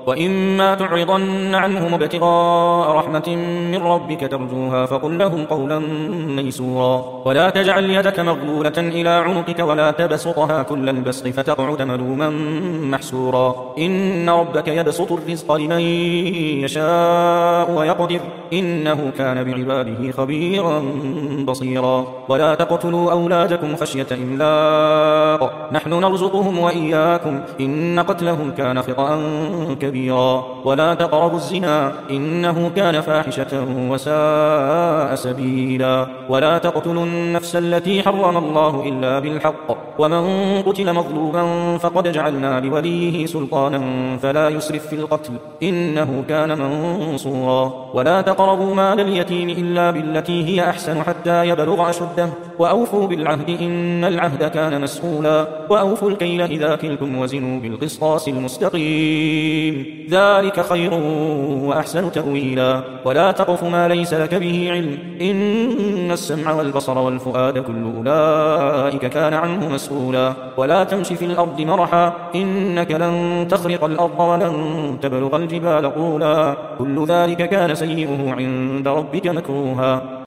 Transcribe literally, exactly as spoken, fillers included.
وإما تعرضن عنهم ابتغاء رحمة من ربك ترجوها فقل لهم قولا ميسورا ولا تجعل يدك مغلولة إلى عنقك ولا تبسطها كل البسط فتقعد ملوما محسورا إن ربك يبسط الرزق لمن يشاء ويقدر إنه كان بعباده خبيرا بصيرا ولا تقتلوا أولادكم خشية إملاق نحن نرزقهم وإياكم إن قتلهم كان خطأ كبيرا ولا تقربوا الزنا إنه كان فاحشة وساء سبيلا ولا تقتلوا النفس التي حرم الله إلا بالحق ومن قتل مظلوما فقد جعلنا لوليه سلطانا فلا يسرف في القتل إنه كان منصورا ولا تقربوا مال اليتيم إلا بالتي هي أحسن حتى يبلغ أشده وأوفوا بالعهد إن العهد كان مسؤولا وأوفوا الكيل إذا كلتم وزنوا بالقسطاس المستقيم ذلك خير وأحسن تأويلا ولا تقف ما ليس لك به علم إن السمع والبصر والفؤاد كل أولئك كان عنه مسؤولا ولا تمش في الأرض مرحا إنك لن تخرق الأرض ولن تبلغ الجبال طولا كل ذلك كان سيئه عند ربك مكروها